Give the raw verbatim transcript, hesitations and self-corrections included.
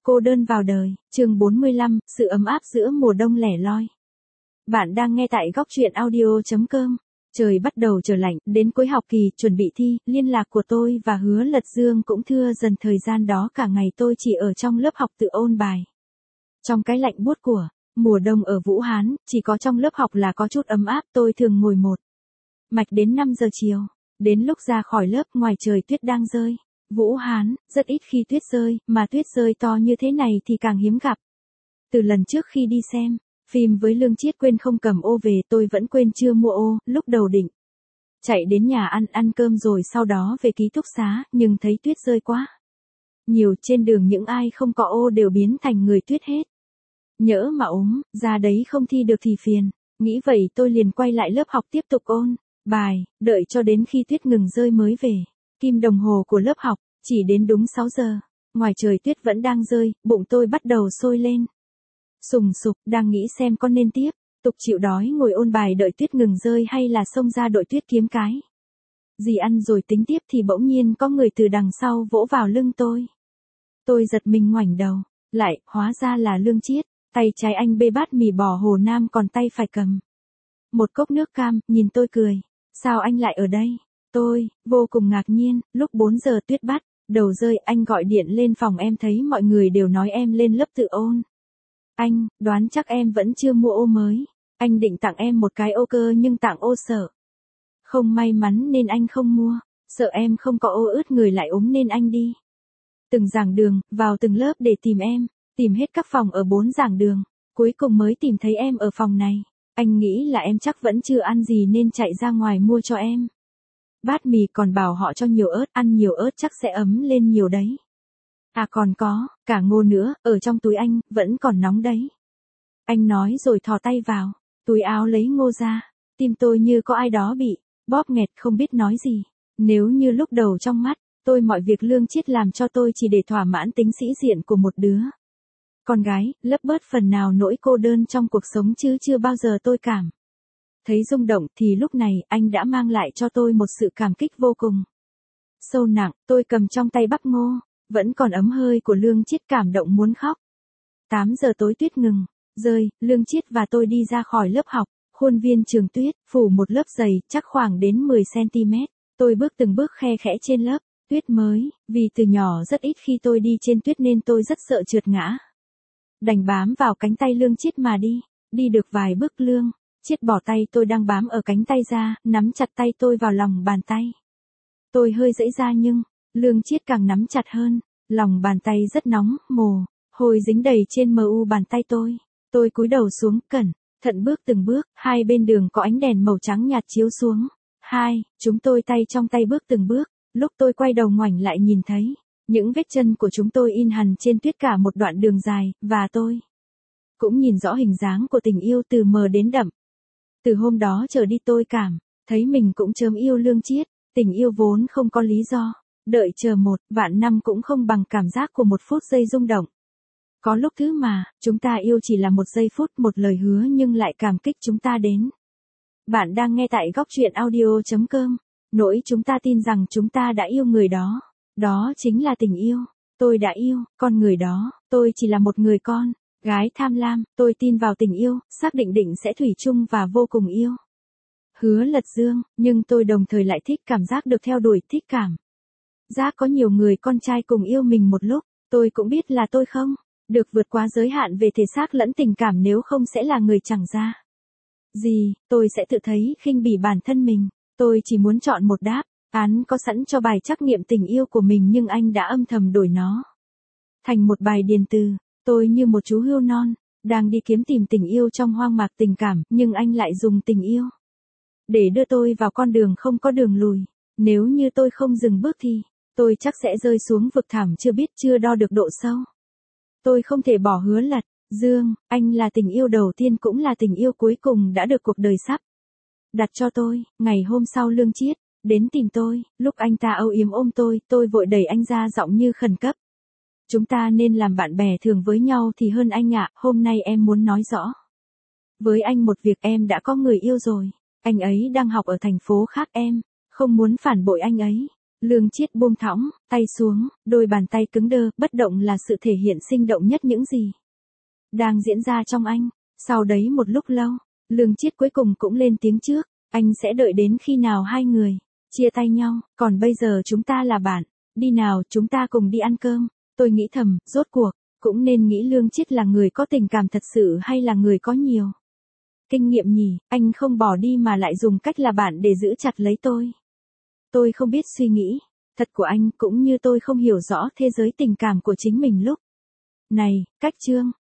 cô đơn vào đời, chương bốn mươi lăm, sự ấm áp giữa mùa đông lẻ loi. Bạn đang nghe tại góc truyện audio chấm com. Trời bắt đầu trở lạnh, đến cuối học kỳ, chuẩn bị thi, liên lạc của tôi và Hứa Lật Dương cũng thưa dần. Thời gian đó cả ngày tôi chỉ ở trong lớp học tự ôn bài. Trong cái lạnh buốt của mùa đông ở Vũ Hán, chỉ có trong lớp học là có chút ấm áp. Tôi thường ngồi một mạch đến năm giờ chiều. Đến lúc ra khỏi lớp, ngoài trời tuyết đang rơi. Vũ Hán, rất ít khi tuyết rơi, mà tuyết rơi to như thế này thì càng hiếm gặp. Từ lần trước khi đi xem phim với Lương Chiết quên không cầm ô về, tôi vẫn quên chưa mua ô. Lúc đầu định chạy đến nhà ăn ăn cơm rồi sau đó về ký túc xá, nhưng thấy tuyết rơi quá nhiều, trên đường những ai không có ô đều biến thành người tuyết hết. Nhỡ mà ốm ra đấy không thi được thì phiền. Nghĩ vậy tôi liền quay lại lớp học tiếp tục ôn bài, đợi cho đến khi tuyết ngừng rơi mới về. Kim đồng hồ của lớp học chỉ đến đúng sáu giờ. Ngoài trời tuyết vẫn đang rơi, bụng tôi bắt đầu sôi lên sùng sục, đang nghĩ xem con nên tiếp tục chịu đói ngồi ôn bài đợi tuyết ngừng rơi hay là xông ra đội tuyết kiếm cái gì ăn rồi tính tiếp, thì bỗng nhiên có người từ đằng sau vỗ vào lưng tôi. Tôi giật mình ngoảnh đầu lại, hóa ra là Lương Chiết. Tay trái anh bê bát mì bò Hồ Nam, còn tay phải cầm một cốc nước cam, nhìn tôi cười. Sao anh lại ở đây? Tôi vô cùng ngạc nhiên. Lúc bốn giờ tuyết bắt đầu rơi, anh gọi điện lên phòng em, thấy mọi người đều nói em lên lớp tự ôn. Anh đoán chắc em vẫn chưa mua ô mới. Anh định tặng em một cái ô cơ, nhưng tặng ô sợ không may mắn nên anh không mua. Sợ em không có ô ướt người lại ốm nên anh đi từng giảng đường, vào từng lớp để tìm em. Tìm hết các phòng ở bốn giảng đường, cuối cùng mới tìm thấy em ở phòng này. Anh nghĩ là em chắc vẫn chưa ăn gì nên chạy ra ngoài mua cho em bát mì, còn bảo họ cho nhiều ớt, ăn nhiều ớt chắc sẽ ấm lên nhiều đấy. À còn có cả ngô nữa, ở trong túi anh, vẫn còn nóng đấy. Anh nói rồi thò tay vào túi áo lấy ngô ra. Tim tôi như có ai đó bị bóp nghẹt, không biết nói gì. Nếu như lúc đầu trong mắt tôi mọi việc Lương Chiết làm cho tôi chỉ để thỏa mãn tính sĩ diện của một đứa con gái, lấp bớt phần nào nỗi cô đơn trong cuộc sống, chứ chưa bao giờ tôi cảm thấy rung động, thì lúc này anh đã mang lại cho tôi một sự cảm kích vô cùng sâu nặng. Tôi cầm trong tay bắp ngô vẫn còn ấm hơi của Lương Chiết, cảm động muốn khóc. tám giờ tối tuyết ngừng rơi, Lương Chiết và tôi đi ra khỏi lớp học. Khuôn viên trường tuyết phủ một lớp dày, chắc khoảng đến mười xăng ti mét. Tôi bước từng bước khe khẽ trên lớp tuyết mới, vì từ nhỏ rất ít khi tôi đi trên tuyết nên tôi rất sợ trượt ngã. Đành bám vào cánh tay Lương Chiết mà đi. Đi được vài bước, Lương Chiết bỏ tay tôi đang bám ở cánh tay ra, nắm chặt tay tôi vào lòng bàn tay. Tôi hơi giãy ra nhưng Lương Chiết càng nắm chặt hơn. Lòng bàn tay rất nóng, mồ hôi dính đầy trên mu bàn tay tôi. Tôi cúi đầu xuống, cẩn thận bước từng bước. Hai bên đường có ánh đèn màu trắng nhạt chiếu xuống. Hai chúng tôi tay trong tay bước từng bước. Lúc tôi quay đầu ngoảnh lại nhìn thấy những vết chân của chúng tôi in hằn trên tuyết cả một đoạn đường dài, và tôi cũng nhìn rõ hình dáng của tình yêu từ mờ đến đậm. Từ hôm đó trở đi tôi cảm thấy mình cũng chớm yêu Lương Chiết. Tình yêu vốn không có lý do, đợi chờ một vạn năm cũng không bằng cảm giác của một phút giây rung động. Có lúc thứ mà chúng ta yêu chỉ là một giây phút, một lời hứa nhưng lại cảm kích chúng ta đến. Bạn đang nghe tại góc truyện audio chấm com. Nỗi chúng ta tin rằng chúng ta đã yêu người đó. Đó chính là tình yêu. Tôi đã yêu con người đó. Tôi chỉ là một người con gái tham lam. Tôi tin vào tình yêu, xác định định sẽ thủy chung và vô cùng yêu Hứa Lật Dương. Nhưng tôi đồng thời lại thích cảm giác được theo đuổi, thích cảm giác có nhiều người con trai cùng yêu mình một lúc. Tôi cũng biết là tôi không được vượt quá giới hạn về thể xác lẫn tình cảm, nếu không sẽ là người chẳng ra gì. Tôi sẽ tự thấy khinh bỉ bản thân mình. Tôi chỉ muốn chọn một đáp án có sẵn cho bài trắc nghiệm tình yêu của mình, nhưng anh đã âm thầm đổi nó thành một bài điền từ. Tôi như một chú hươu non đang đi kiếm tìm tình yêu trong hoang mạc tình cảm, nhưng anh lại dùng tình yêu để đưa tôi vào con đường không có đường lùi. Nếu như tôi không dừng bước thì tôi chắc sẽ rơi xuống vực thẳm chưa biết, chưa đo được độ sâu. Tôi không thể bỏ Hứa Lật Dương. Anh là tình yêu đầu tiên cũng là tình yêu cuối cùng đã được cuộc đời sắp đặt cho tôi. Ngày hôm sau Lương Chiết đến tìm tôi. Lúc anh ta âu yếm ôm tôi, tôi vội đẩy anh ra, giọng như khẩn cấp. Chúng ta nên làm bạn bè thường với nhau thì hơn anh ạ. Hôm nay em muốn nói rõ với anh một việc, em đã có người yêu rồi. Anh ấy đang học ở thành phố khác, em không muốn phản bội anh ấy. Lương Chiết buông thõng, tay xuống, đôi bàn tay cứng đơ, bất động là sự thể hiện sinh động nhất những gì đang diễn ra trong anh. Sau đấy một lúc lâu, Lương Chiết cuối cùng cũng lên tiếng trước, anh sẽ đợi đến khi nào hai người chia tay nhau, còn bây giờ chúng ta là bạn, đi nào chúng ta cùng đi ăn cơm. Tôi nghĩ thầm, rốt cuộc, cũng nên nghĩ Lương Chiết là người có tình cảm thật sự hay là người có nhiều kinh nghiệm nhỉ, anh không bỏ đi mà lại dùng cách là bạn để giữ chặt lấy tôi. Tôi không biết suy nghĩ thật của anh, cũng như tôi không hiểu rõ thế giới tình cảm của chính mình lúc này. Cách chương